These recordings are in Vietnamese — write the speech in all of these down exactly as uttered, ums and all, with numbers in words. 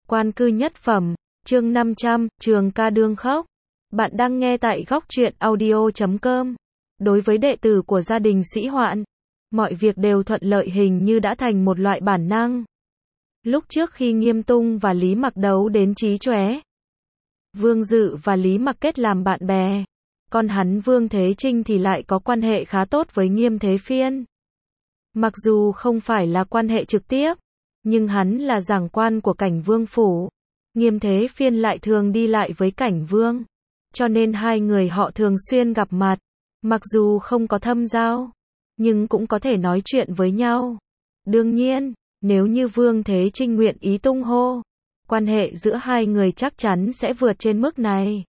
Quan cư nhất phẩm, chương năm trăm, Trường ca đương khóc. Bạn đang nghe tại góc truyện audio chấm com. Đối với đệ tử của gia đình Sĩ Hoạn, mọi việc đều thuận lợi hình như đã thành một loại bản năng. Lúc trước khi Nghiêm Tung và Lý Mặc đấu đến chí chóe, Vương Dự và Lý Mặc kết làm bạn bè. Còn hắn Vương Thế Trinh thì lại có quan hệ khá tốt với Nghiêm Thế Phiên. Mặc dù không phải là quan hệ trực tiếp, nhưng hắn là giảng quan của Cảnh Vương phủ. Nghiêm Thế Phiên lại thường đi lại với Cảnh Vương, cho nên hai người họ thường xuyên gặp mặt. Mặc dù không có thâm giao, nhưng cũng có thể nói chuyện với nhau. Đương nhiên, nếu như Vương Thế Trinh nguyện ý tung hô, quan hệ giữa hai người chắc chắn sẽ vượt trên mức này.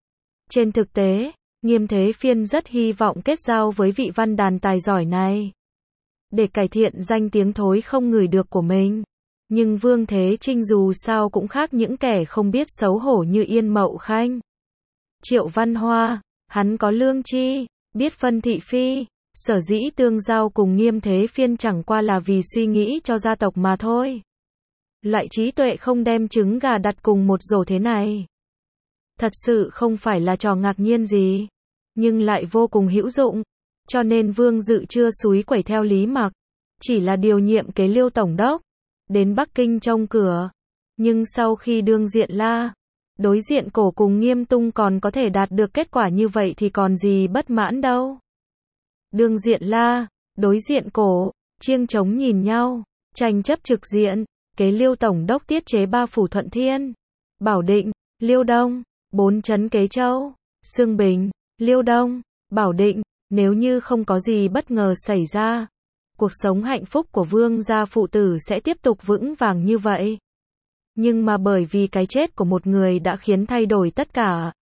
Trên thực tế, Nghiêm Thế Phiên rất hy vọng kết giao với vị văn đàn tài giỏi này, để cải thiện danh tiếng thối không ngửi được của mình. Nhưng Vương Thế Trinh dù sao cũng khác những kẻ không biết xấu hổ như Yên Mậu Khanh, Triệu Văn Hoa. Hắn có lương tri, biết phân thị phi. Sở dĩ tương giao cùng Nghiêm Thế Phiên chẳng qua là vì suy nghĩ cho gia tộc mà thôi. Loại trí tuệ không đem trứng gà đặt cùng một rổ thế này, thật sự không phải là trò ngạc nhiên gì, nhưng lại vô cùng hữu dụng. Cho nên Vương Dự chưa xúi quẩy theo Lý Mặc, chỉ là điều nhiệm kế Liêu tổng đốc đến Bắc Kinh trông cửa. Nhưng sau khi đương diện La, đối diện Cổ cùng Nghiêm Tung còn có thể đạt được kết quả như vậy thì còn gì bất mãn đâu. Đương diện La, đối diện Cổ, chiêng trống nhìn nhau, tranh chấp trực diện. Kế Liêu tổng đốc tiết chế ba phủ Thuận Thiên, Bảo Định, Liêu Đông, bốn trấn Kế Châu, Xương Bình, Liêu Đông, Bảo Định. Nếu như không có gì bất ngờ xảy ra, cuộc sống hạnh phúc của Vương gia phụ tử sẽ tiếp tục vững vàng như vậy. Nhưng mà bởi vì cái chết của một người đã khiến thay đổi tất cả.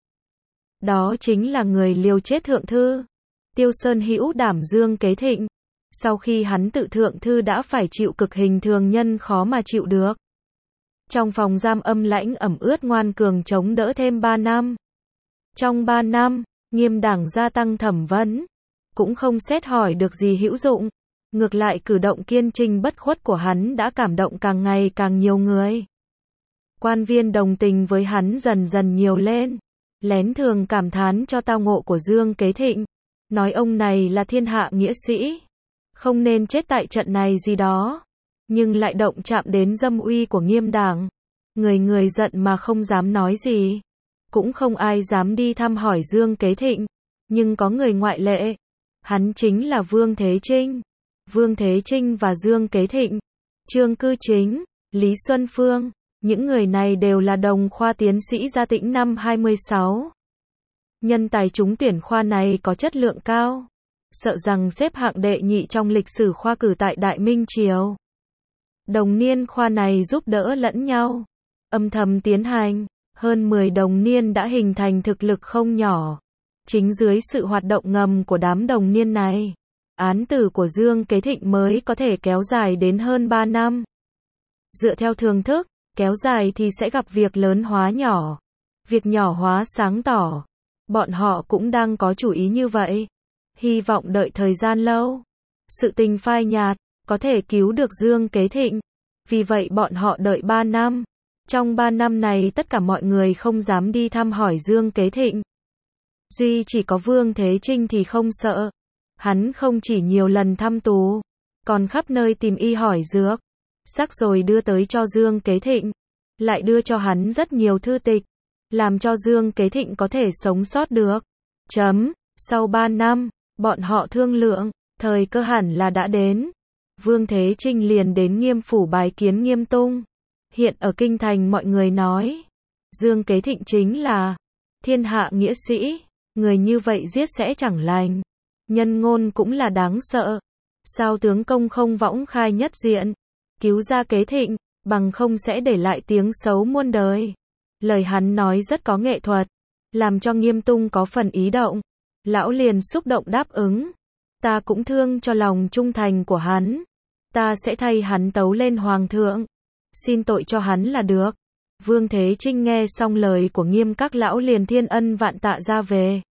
Đó chính là người liều chết thượng thư, Tiêu Sơn Hữu Đảm Dương Kế Thịnh. Sau khi hắn tự thượng thư đã phải chịu cực hình thường nhân khó mà chịu được. Trong phòng giam âm lãnh ẩm ướt ngoan cường chống đỡ thêm ba năm. Trong ba năm, Nghiêm đảng gia tăng thẩm vấn, cũng không xét hỏi được gì hữu dụng. Ngược lại cử động kiên trinh bất khuất của hắn đã cảm động càng ngày càng nhiều người. Quan viên đồng tình với hắn dần dần nhiều lên, lén thường cảm thán cho tao ngộ của Dương Kế Thịnh, nói ông này là thiên hạ nghĩa sĩ, không nên chết tại trận này gì đó. Nhưng lại động chạm đến dâm uy của Nghiêm đảng. Người người giận mà không dám nói gì, cũng không ai dám đi thăm hỏi Dương Kế Thịnh. Nhưng có người ngoại lệ, hắn chính là Vương Thế Trinh. Vương Thế Trinh và Dương Kế Thịnh, Trương Cư Chính, Lý Xuân Phương, những người này đều là đồng khoa tiến sĩ gia Tĩnh năm hai mươi sáu. Nhân tài trúng tuyển khoa này có chất lượng cao, sợ rằng xếp hạng đệ nhị trong lịch sử khoa cử tại Đại Minh Triều. Đồng niên khoa này giúp đỡ lẫn nhau, âm thầm tiến hành, hơn mười đồng niên đã hình thành thực lực không nhỏ. Chính dưới sự hoạt động ngầm của đám đồng niên này, án tử của Dương Kế Thịnh mới có thể kéo dài đến hơn ba năm. Dựa theo thường thức, kéo dài thì sẽ gặp việc lớn hóa nhỏ, việc nhỏ hóa sáng tỏ. Bọn họ cũng đang có chủ ý như vậy, hy vọng đợi thời gian lâu, sự tình phai nhạt, có thể cứu được Dương Kế Thịnh. Vì vậy bọn họ đợi ba năm. Trong ba năm này tất cả mọi người không dám đi thăm hỏi Dương Kế Thịnh. Duy chỉ có Vương Thế Trinh thì không sợ. Hắn không chỉ nhiều lần thăm tù, còn khắp nơi tìm y hỏi dược, sắc rồi đưa tới cho Dương Kế Thịnh. Lại đưa cho hắn rất nhiều thư tịch, làm cho Dương Kế Thịnh có thể sống sót được. Chấm, sau ba năm, bọn họ thương lượng, thời cơ hẳn là đã đến. Vương Thế Trinh liền đến Nghiêm phủ bái kiến Nghiêm Tung. Hiện ở kinh thành mọi người nói, Dương Kế Thịnh chính là thiên hạ nghĩa sĩ, người như vậy giết sẽ chẳng lành. Nhân ngôn cũng là đáng sợ. Sao tướng công không võng khai nhất diện, cứu ra Kế Thịnh, bằng không sẽ để lại tiếng xấu muôn đời. Lời hắn nói rất có nghệ thuật, làm cho Nghiêm Tung có phần ý động. Lão liền xúc động đáp ứng. Ta cũng thương cho lòng trung thành của hắn. Ta sẽ thay hắn tấu lên hoàng thượng, xin tội cho hắn là được. Vương Thế Trinh nghe xong lời của Nghiêm các lão liền thiên ân vạn tạ ra về.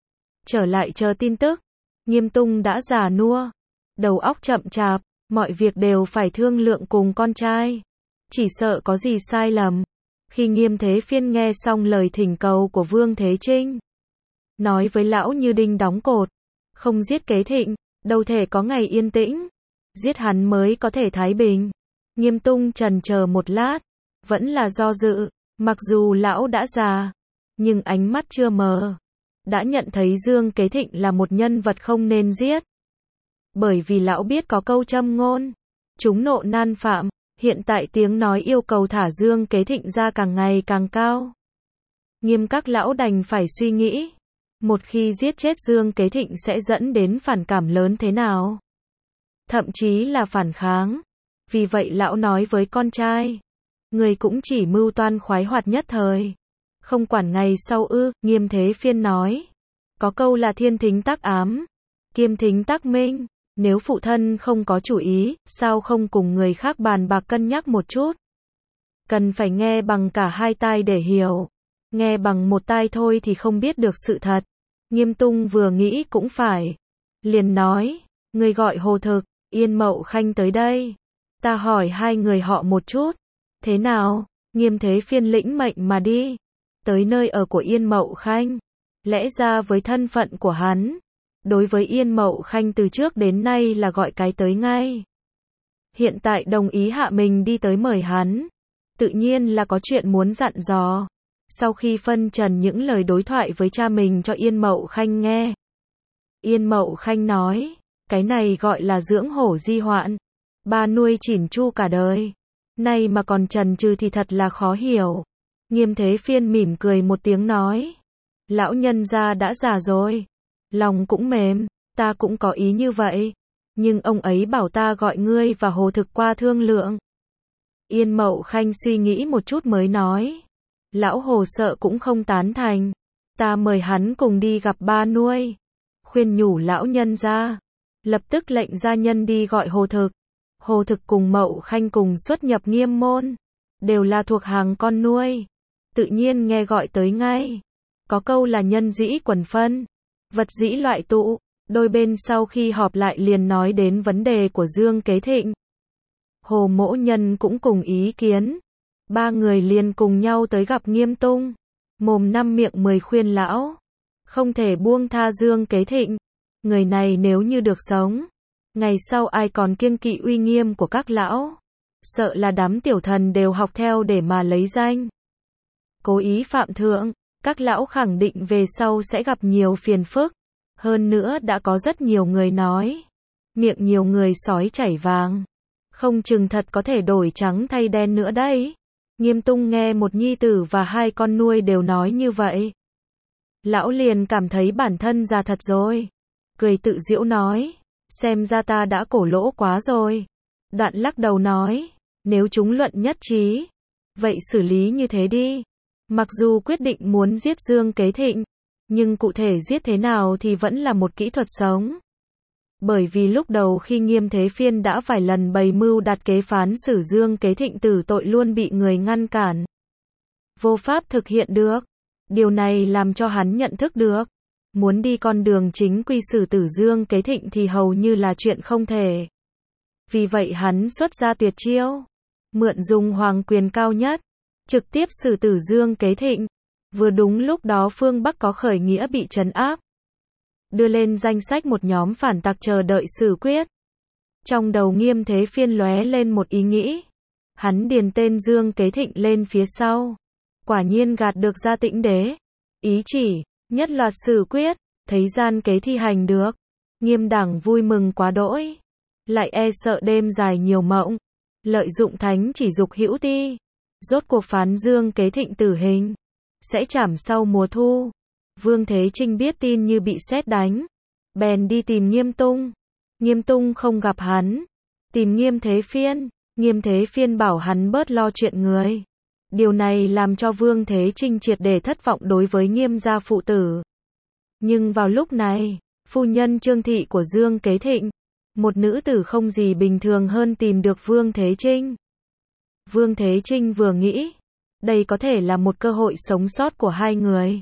Trở lại chờ tin tức. Nghiêm Tung đã già nua, đầu óc chậm chạp, mọi việc đều phải thương lượng cùng con trai. Chỉ sợ có gì sai lầm, Khi Nghiêm Thế Phiên nghe xong lời thỉnh cầu của Vương Thế Trinh, nói với lão như đinh đóng cột, không giết Kế Thịnh, đâu thể có ngày yên tĩnh, giết hắn mới có thể thái bình. Nghiêm Tung trần chờ một lát, vẫn là do dự, mặc dù lão đã già, nhưng ánh mắt chưa mờ, đã nhận thấy Dương Kế Thịnh là một nhân vật không nên giết. Bởi vì lão biết có câu châm ngôn, chúng nộ nan phạm, hiện tại tiếng nói yêu cầu thả Dương Kế Thịnh ra càng ngày càng cao. Nghiêm các lão đành phải suy nghĩ, một khi giết chết Dương Kế Thịnh sẽ dẫn đến phản cảm lớn thế nào, thậm chí là phản kháng. Vì vậy lão nói với con trai, người cũng chỉ mưu toan khoái hoạt nhất thời, không quản ngày sau ư. Nghiêm Thế Phiên nói, có câu là thiên thính tác ám, kiêm thính tác minh, nếu phụ thân không có chủ ý, sao không cùng người khác bàn bạc cân nhắc một chút? Cần phải nghe bằng cả hai tai để hiểu, nghe bằng một tai thôi thì không biết được sự thật. Nghiêm Tung vừa nghĩ cũng phải, liền nói, người gọi Hồ Thực, Yên Mậu Khanh tới đây, ta hỏi hai người họ một chút. Thế nào? Nghiêm Thế Phiên lĩnh mệnh mà đi, tới nơi ở của Yên Mậu Khanh. Lẽ ra với thân phận của hắn, đối với Yên Mậu Khanh từ trước đến nay là gọi cái tới ngay. Hiện tại đồng ý hạ mình đi tới mời hắn, tự nhiên là có chuyện muốn dặn dò. Sau khi phân trần những lời đối thoại với cha mình cho Yên Mậu Khanh nghe, Yên Mậu Khanh nói, cái này gọi là dưỡng hổ di hoạn, ba nuôi chỉn chu cả đời, nay mà còn trần trừ thì thật là khó hiểu. Nghiêm Thế Phiên mỉm cười một tiếng nói, lão nhân gia đã già rồi, lòng cũng mềm, ta cũng có ý như vậy, nhưng ông ấy bảo ta gọi ngươi và Hồ Thực qua thương lượng. Yên Mậu Khanh suy nghĩ một chút mới nói, lão Hồ sợ cũng không tán thành, ta mời hắn cùng đi gặp ba nuôi, khuyên nhủ lão nhân gia, lập tức lệnh gia nhân đi gọi Hồ Thực. Hồ Thực cùng Mậu Khanh cùng xuất nhập Nghiêm môn, đều là thuộc hàng con nuôi, tự nhiên nghe gọi tới ngay. Có câu là nhân dĩ quần phân, vật dĩ loại tụ, đôi bên sau khi họp lại liền nói đến vấn đề của Dương Kế Thịnh. Hồ Mỗ Nhân cũng cùng ý kiến, ba người liền cùng nhau tới gặp Nghiêm Tung, mồm năm miệng mười khuyên lão, không thể buông tha Dương Kế Thịnh, người này nếu như được sống, ngày sau ai còn kiêng kỵ uy nghiêm của các lão, sợ là đám tiểu thần đều học theo để mà lấy danh. Cố ý phạm thượng, các lão khẳng định về sau sẽ gặp nhiều phiền phức, hơn nữa đã có rất nhiều người nói, miệng nhiều người sói chảy vàng, không chừng thật có thể đổi trắng thay đen nữa đấy. Nghiêm Tung nghe một nhi tử và hai con nuôi đều nói như vậy, lão liền cảm thấy bản thân già thật rồi, cười tự giễu nói, xem ra ta đã cổ lỗ quá rồi. Đoạn lắc đầu nói, nếu chúng luận nhất trí, vậy xử lý như thế đi. Mặc dù quyết định muốn giết Dương Kế Thịnh, nhưng cụ thể giết thế nào thì vẫn là một kỹ thuật sống. Bởi vì lúc đầu khi Nghiêm Thế Phiên đã vài lần bày mưu đặt kế phán xử Dương Kế Thịnh tử tội luôn bị người ngăn cản, vô pháp thực hiện được. Điều này làm cho hắn nhận thức được, muốn đi con đường chính quy xử tử Dương Kế Thịnh thì hầu như là chuyện không thể. Vì vậy hắn xuất ra tuyệt chiêu, mượn dùng hoàng quyền cao nhất, trực tiếp xử tử Dương Kế Thịnh. Vừa đúng lúc đó phương Bắc có khởi nghĩa bị trấn áp, đưa lên danh sách một nhóm phản tặc chờ đợi xử quyết. Trong đầu Nghiêm Thế Phiên lóe lên một ý nghĩ, hắn điền tên Dương Kế Thịnh lên phía sau, quả nhiên gạt được ra Tĩnh Đế, ý chỉ nhất loạt xử quyết, thấy gian kế thi hành được. Nghiêm đẳng vui mừng quá đỗi, lại e sợ đêm dài nhiều mộng, lợi dụng thánh chỉ dục hữu ti, rốt cuộc phán Dương Kế Thịnh tử hình, sẽ trảm sau mùa thu. Vương Thế Trinh biết tin như bị sét đánh, bèn đi tìm Nghiêm Tung. Nghiêm Tung không gặp hắn, tìm Nghiêm Thế Phiên. Nghiêm Thế Phiên bảo hắn bớt lo chuyện người. Điều này làm cho Vương Thế Trinh triệt để thất vọng đối với Nghiêm gia phụ tử. Nhưng vào lúc này, phu nhân Trương Thị của Dương Kế Thịnh, một nữ tử không gì bình thường hơn tìm được Vương Thế Trinh. Vương Thế Trinh vừa nghĩ, đây có thể là một cơ hội sống sót của hai người.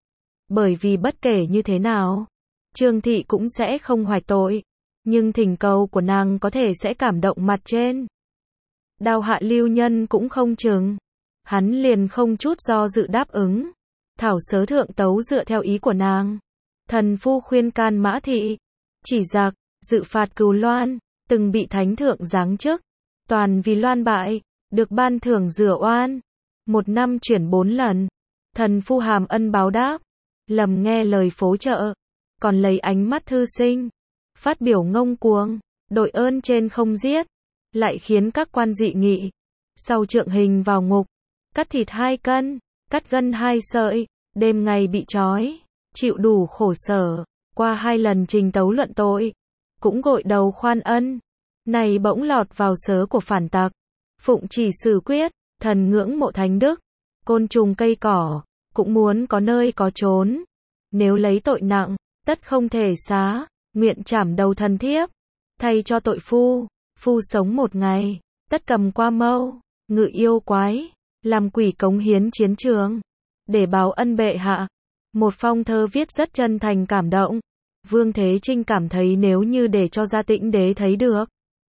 Bởi vì bất kể như thế nào, Trương Thị cũng sẽ không hoạch tội, nhưng thỉnh cầu của nàng có thể sẽ cảm động mặt trên. Đao hạ lưu nhân cũng không chừng. Hắn liền không chút do dự đáp ứng. Thảo sớ thượng tấu dựa theo ý của nàng. Thần phu khuyên can Mã Thị. Chỉ giặc, dự phạt Cừu Loan, từng bị thánh thượng giáng chức. Toàn vì loan bại, được ban thưởng rửa oan. Một năm chuyển bốn lần. Thần phu hàm ân báo đáp. Lầm nghe lời phố chợ. Còn lấy ánh mắt thư sinh. Phát biểu ngông cuồng. Đội ơn trên không giết. Lại khiến các quan dị nghị. Sau trượng hình vào ngục. Cắt thịt hai cân. Cắt gân hai sợi. Đêm ngày bị trói. Chịu đủ khổ sở. Qua hai lần trình tấu luận tội. Cũng gội đầu khoan ân. Này bỗng lọt vào sớ của phản tặc. Phụng chỉ xử quyết. Thần ngưỡng mộ thánh đức. Côn trùng cây cỏ. Cũng muốn có nơi có trốn. Nếu lấy tội nặng. Tất không thể xá. Nguyện trảm đầu thần thiếp. Thay cho tội phu. Phu sống một ngày. Tất cầm qua mâu. Ngự yêu quái. Làm quỷ cống hiến chiến trường. Để báo ân bệ hạ. Một phong thơ viết rất chân thành cảm động. Vương Thế Trinh cảm thấy nếu như để cho Gia Tĩnh Đế thấy được.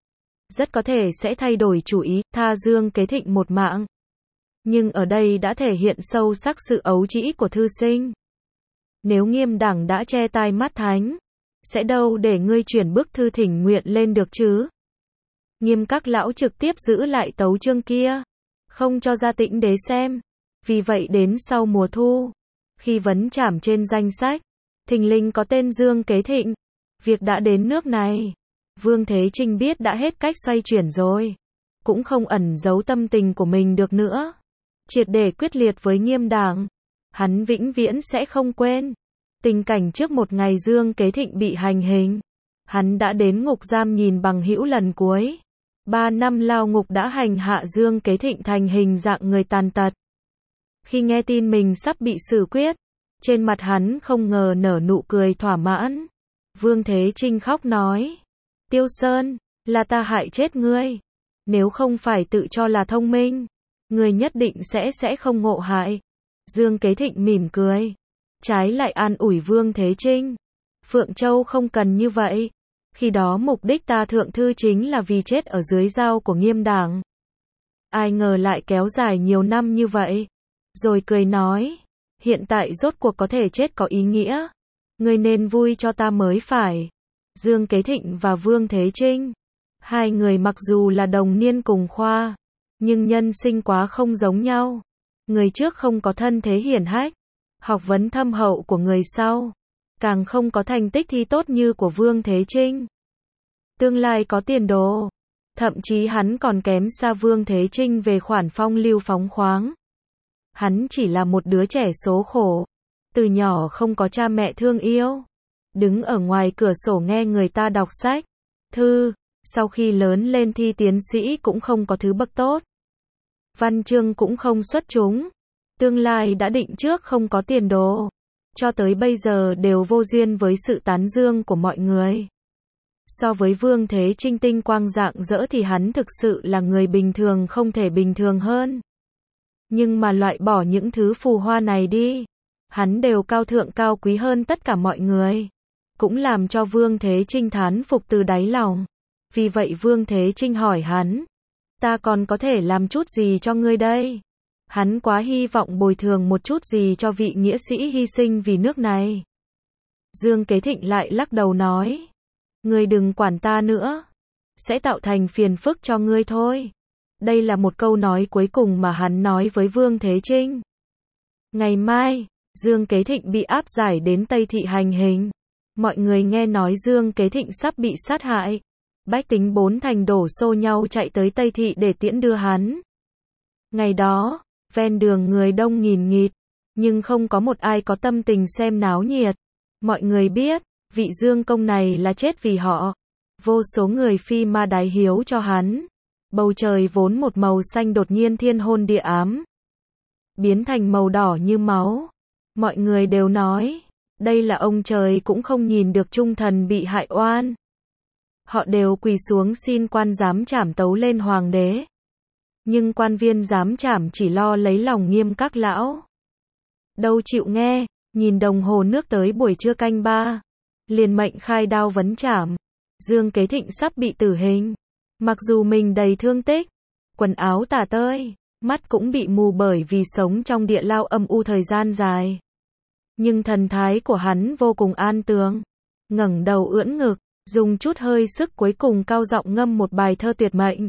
Rất có thể sẽ thay đổi chủ ý, tha Dương Kế Thịnh một mạng. Nhưng ở đây đã thể hiện sâu sắc sự ấu trĩ của thư sinh. Nếu Nghiêm Đẳng đã che tai mắt thánh. Sẽ đâu để ngươi chuyển bức thư thỉnh nguyện lên được chứ. Nghiêm các lão trực tiếp giữ lại tấu chương kia. Không cho Gia Tĩnh Đế xem. Vì vậy đến sau mùa thu. Khi vấn trảm trên danh sách. Thình lình có tên Dương Kế Thịnh. Việc đã đến nước này. Vương Thế Trinh biết đã hết cách xoay chuyển rồi. Cũng không ẩn giấu tâm tình của mình được nữa. Triệt để quyết liệt với Nghiêm Đảng. Hắn vĩnh viễn sẽ không quên. Tình cảnh trước một ngày Dương Kế Thịnh bị hành hình. Hắn đã đến ngục giam nhìn bằng hữu lần cuối. Ba năm lao ngục đã hành hạ Dương Kế Thịnh thành hình dạng người tàn tật. Khi nghe tin mình sắp bị xử quyết. Trên mặt hắn không ngờ nở nụ cười thỏa mãn. Vương Thế Trinh khóc nói. Tiêu Sơn, là ta hại chết ngươi. Nếu không phải tự cho là thông minh. Ngươi nhất định sẽ sẽ không ngộ hại. Dương Kế Thịnh mỉm cười. Trái lại an ủi Vương Thế Trinh. Phượng Châu không cần như vậy. Khi đó mục đích ta thượng thư chính là vì chết ở dưới dao của Nghiêm Đảng. Ai ngờ lại kéo dài nhiều năm như vậy. Rồi cười nói. Hiện tại rốt cuộc có thể chết có ý nghĩa. Ngươi nên vui cho ta mới phải. Dương Kế Thịnh và Vương Thế Trinh. Hai người mặc dù là đồng niên cùng khoa. Nhưng nhân sinh quá không giống nhau. Người trước không có thân thế hiển hách. Học vấn thâm hậu của người sau. Càng không có thành tích thi tốt như của Vương Thế Trinh. Tương lai có tiền đồ. Thậm chí hắn còn kém xa Vương Thế Trinh về khoản phong lưu phóng khoáng. Hắn chỉ là một đứa trẻ số khổ. Từ nhỏ không có cha mẹ thương yêu. Đứng ở ngoài cửa sổ nghe người ta đọc sách. Thư. Sau khi lớn lên thi tiến sĩ cũng không có thứ bậc tốt. Văn chương cũng không xuất chúng. Tương lai đã định trước không có tiền đồ. Cho tới bây giờ đều vô duyên với sự tán dương của mọi người. So với Vương Thế Trinh tinh quang rạng rỡ thì hắn thực sự là người bình thường không thể bình thường hơn. Nhưng mà loại bỏ những thứ phù hoa này đi. Hắn đều cao thượng cao quý hơn tất cả mọi người. Cũng làm cho Vương Thế Trinh thán phục từ đáy lòng. Vì vậy Vương Thế Trinh hỏi hắn. Ta còn có thể làm chút gì cho ngươi đây? Hắn quá hy vọng bồi thường một chút gì cho vị nghĩa sĩ hy sinh vì nước này. Dương Kế Thịnh lại lắc đầu nói. Ngươi đừng quản ta nữa. Sẽ tạo thành phiền phức cho ngươi thôi. Đây là một câu nói cuối cùng mà hắn nói với Vương Thế Trinh. Ngày mai, Dương Kế Thịnh bị áp giải đến Tây Thị hành hình. Mọi người nghe nói Dương Kế Thịnh sắp bị sát hại. Bách tính bốn thành đổ xô nhau chạy tới Tây Thị để tiễn đưa hắn. Ngày đó, ven đường người đông nghìn nghịt. Nhưng không có một ai có tâm tình xem náo nhiệt. Mọi người biết, vị Dương công này là chết vì họ. Vô số người phi ma đái hiếu cho hắn. Bầu trời vốn một màu xanh đột nhiên thiên hôn địa ám. Biến thành màu đỏ như máu. Mọi người đều nói, đây là ông trời cũng không nhìn được trung thần bị hại oan. Họ đều quỳ xuống xin quan giám trảm tấu lên hoàng đế. Nhưng quan viên giám trảm chỉ lo lấy lòng Nghiêm các lão. Đâu chịu nghe, nhìn đồng hồ nước tới buổi trưa canh ba. Liền mệnh khai đao vấn trảm. Dương Kế Thịnh sắp bị tử hình. Mặc dù mình đầy thương tích, quần áo tả tơi, mắt cũng bị mù bởi vì sống trong địa lao âm u thời gian dài. Nhưng thần thái của hắn vô cùng an tường, ngẩng đầu ưỡn ngực, dùng chút hơi sức cuối cùng cao giọng ngâm một bài thơ tuyệt mệnh.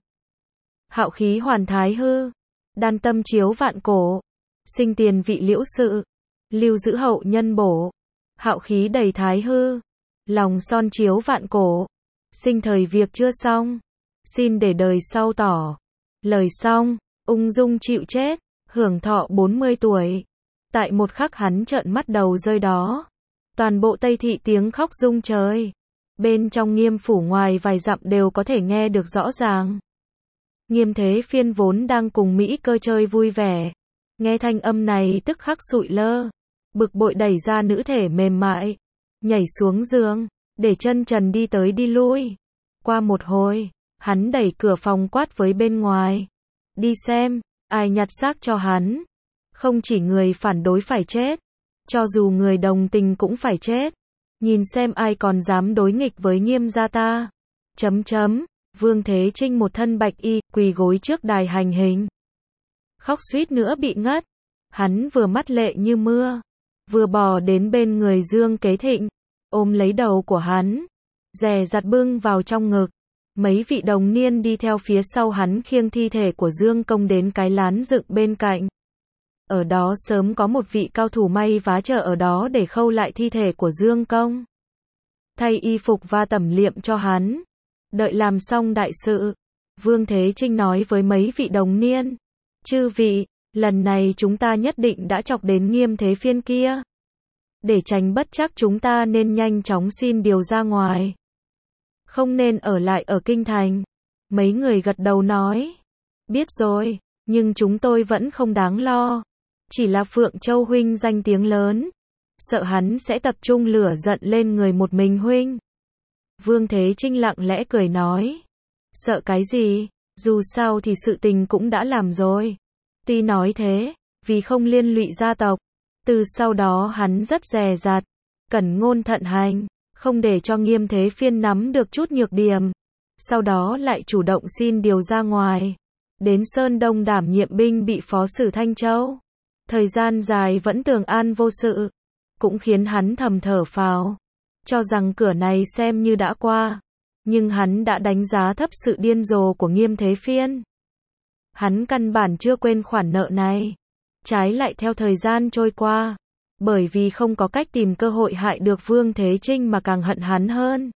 Hạo khí hoàn thái hư, đan tâm chiếu vạn cổ, sinh tiền vị liễu sự, lưu giữ hậu nhân bổ. Hạo khí đầy thái hư, lòng son chiếu vạn cổ, sinh thời việc chưa xong, xin để đời sau tỏ. Lời xong, ung dung chịu chết, hưởng thọ bốn mươi tuổi. Tại một khắc hắn trợn mắt đầu rơi đó, toàn bộ Tây Thị tiếng khóc rung trời. Bên trong Nghiêm phủ ngoài vài dặm đều có thể nghe được rõ ràng. Nghiêm Thế Phiên vốn đang cùng Mỹ Cơ chơi vui vẻ, nghe thanh âm này tức khắc sụi lơ, bực bội đẩy ra nữ thể mềm mại, nhảy xuống giường, để chân trần đi tới đi lui. Qua một hồi, hắn đẩy cửa phòng quát với bên ngoài, đi xem, ai nhặt xác cho hắn. Không chỉ người phản đối phải chết, cho dù người đồng tình cũng phải chết. Nhìn xem ai còn dám đối nghịch với Nghiêm gia ta. Chấm chấm, Vương Thế Trinh một thân bạch y, quỳ gối trước đài hành hình. Khóc suýt nữa bị ngất. Hắn vừa mắt lệ như mưa, vừa bò đến bên người Dương Kế Thịnh, ôm lấy đầu của hắn, dè dặt bưng vào trong ngực. Mấy vị đồng niên đi theo phía sau hắn khiêng thi thể của Dương Công đến cái lán dựng bên cạnh. Ở đó sớm có một vị cao thủ may vá chờ ở đó để khâu lại thi thể của Dương Công, thay y phục và tẩm liệm cho hắn. Đợi làm xong đại sự, Vương Thế Trinh nói với mấy vị đồng niên, chư vị, lần này chúng ta nhất định đã chọc đến Nghiêm Thế Phiên kia. Để tránh bất trắc chúng ta nên nhanh chóng xin điều ra ngoài, không nên ở lại ở kinh thành. Mấy người gật đầu nói, biết rồi, nhưng chúng tôi vẫn không đáng lo. Chỉ là Phượng Châu huynh danh tiếng lớn, sợ hắn sẽ tập trung lửa giận lên người một mình huynh. Vương Thế Trinh lặng lẽ cười nói, sợ cái gì, dù sao thì sự tình cũng đã làm rồi. Tuy nói thế, vì không liên lụy gia tộc, từ sau đó hắn rất dè dặt, cẩn ngôn thận hành, không để cho Nghiêm Thế Phiên nắm được chút nhược điểm. Sau đó lại chủ động xin điều ra ngoài, đến Sơn Đông đảm nhiệm binh bị phó sử Thanh Châu. Thời gian dài vẫn tường an vô sự, cũng khiến hắn thầm thở phào, cho rằng cửa này xem như đã qua. Nhưng hắn đã đánh giá thấp sự điên rồ của Nghiêm Thế Phiên. Hắn căn bản chưa quên khoản nợ này, trái lại theo thời gian trôi qua, bởi vì không có cách tìm cơ hội hại được Vương Thế Trinh mà càng hận hắn hơn.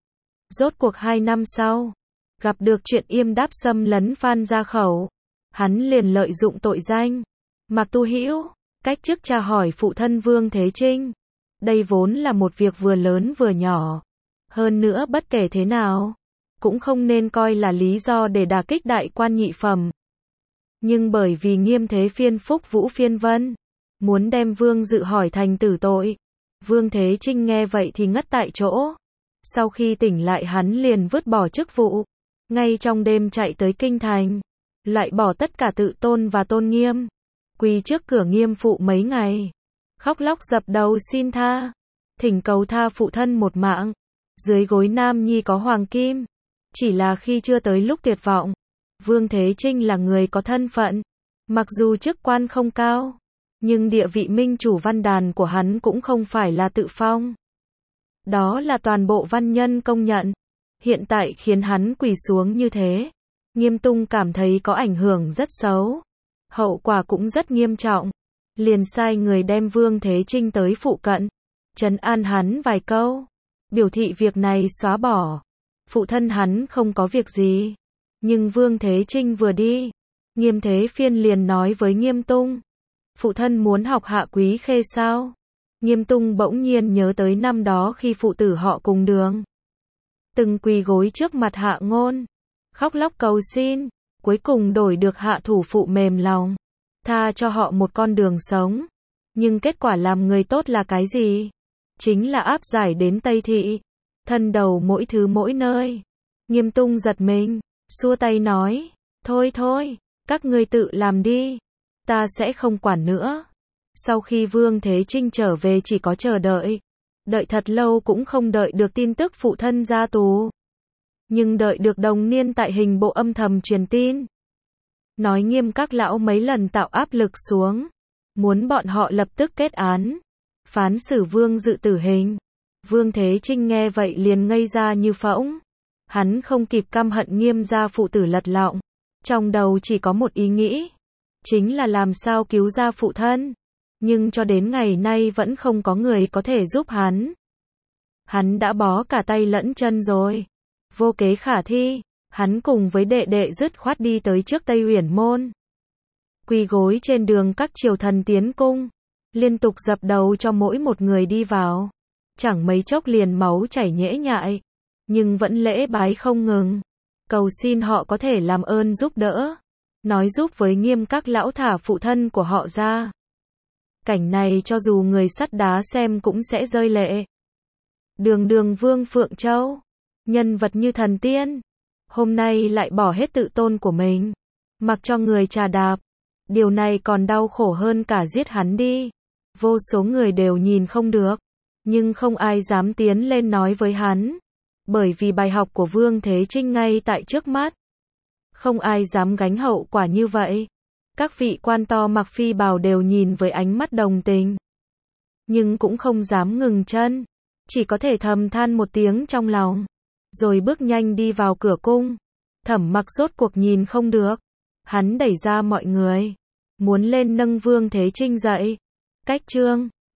Rốt cuộc hai năm sau, gặp được chuyện Yêm Đáp xâm lấn Phan Gia Khẩu, hắn liền lợi dụng tội danh Mạc Tu Hữu, cách chức tra hỏi phụ thân Vương Thế Trinh. Đây vốn là một việc vừa lớn vừa nhỏ. Hơn nữa bất kể thế nào, cũng không nên coi là lý do để đả kích đại quan nhị phẩm. Nhưng bởi vì Nghiêm Thế Phiên phúc Vũ Phiên Vân, muốn đem Vương Dự hỏi thành tử tội. Vương Thế Trinh nghe vậy thì ngất tại chỗ. Sau khi tỉnh lại hắn liền vứt bỏ chức vụ, ngay trong đêm chạy tới kinh thành, loại bỏ tất cả tự tôn và tôn nghiêm. Quỳ trước cửa Nghiêm phụ mấy ngày, khóc lóc dập đầu xin tha, thỉnh cầu tha phụ thân một mạng. Dưới gối nam nhi có hoàng kim. Chỉ là khi chưa tới lúc tuyệt vọng, Vương Thế Trinh là người có thân phận, mặc dù chức quan không cao, nhưng địa vị minh chủ văn đàn của hắn cũng không phải là tự phong. Đó là toàn bộ văn nhân công nhận. Hiện tại khiến hắn quỳ xuống như thế, Nghiêm Tung cảm thấy có ảnh hưởng rất xấu. Hậu quả cũng rất nghiêm trọng. Liền sai người đem Vương Thế Trinh tới phụ cận, trấn an hắn vài câu, biểu thị việc này xóa bỏ. Phụ thân hắn không có việc gì. Nhưng Vương Thế Trinh vừa đi, Nghiêm Thế Phiên liền nói với Nghiêm Tung, phụ thân muốn học Hạ Quý Khê sao? Nghiêm Tung bỗng nhiên nhớ tới năm đó khi phụ tử họ cùng đường, từng quỳ gối trước mặt Hạ Ngôn, khóc lóc cầu xin, cuối cùng đổi được Hạ thủ phụ mềm lòng, tha cho họ một con đường sống. Nhưng kết quả làm người tốt là cái gì? Chính là áp giải đến Tây Thị, thân đầu mỗi thứ mỗi nơi. Nghiêm Tung giật mình, xua tay nói, thôi thôi, các ngươi tự làm đi, ta sẽ không quản nữa. Sau khi Vương Thế Trinh trở về chỉ có chờ đợi, đợi thật lâu cũng không đợi được tin tức phụ thân ra tù. Nhưng đợi được đồng niên tại hình bộ âm thầm truyền tin. nói nghiêm các lão mấy lần tạo áp lực xuống, muốn bọn họ lập tức kết án, phán xử Vương Dự tử hình. Vương Thế Trinh nghe vậy liền ngây ra như phỗng. Hắn không kịp căm hận Nghiêm gia phụ tử lật lọng, trong đầu chỉ có một ý nghĩ, chính là làm sao cứu ra phụ thân. Nhưng cho đến ngày nay vẫn không có người có thể giúp hắn. Hắn đã bó cả tay lẫn chân rồi. Vô kế khả thi, hắn cùng với đệ đệ dứt khoát đi tới trước Tây Uyển môn. Quỳ gối trên đường các triều thần tiến cung, liên tục dập đầu cho mỗi một người đi vào. Chẳng mấy chốc liền máu chảy nhễ nhại, nhưng vẫn lễ bái không ngừng. Cầu xin họ có thể làm ơn giúp đỡ, nói giúp với Nghiêm các lão thả phụ thân của họ ra. Cảnh này cho dù người sắt đá xem cũng sẽ rơi lệ. Đường đường Vương Phượng Châu, nhân vật như thần tiên, hôm nay lại bỏ hết tự tôn của mình, mặc cho người trà đạp. Điều này còn đau khổ hơn cả giết hắn đi. Vô số người đều nhìn không được, nhưng không ai dám tiến lên nói với hắn, bởi vì bài học của Vương Thế Trinh ngay tại trước mắt. Không ai dám gánh hậu quả như vậy. Các vị quan to mặc phi bào đều nhìn với ánh mắt đồng tình, nhưng cũng không dám ngừng chân, chỉ có thể thầm than một tiếng trong lòng, rồi bước nhanh đi vào cửa cung. Thẩm Mặc rốt cuộc nhìn không được, hắn đẩy ra mọi người, muốn lên nâng Vương Thế Trinh dậy. Cách chương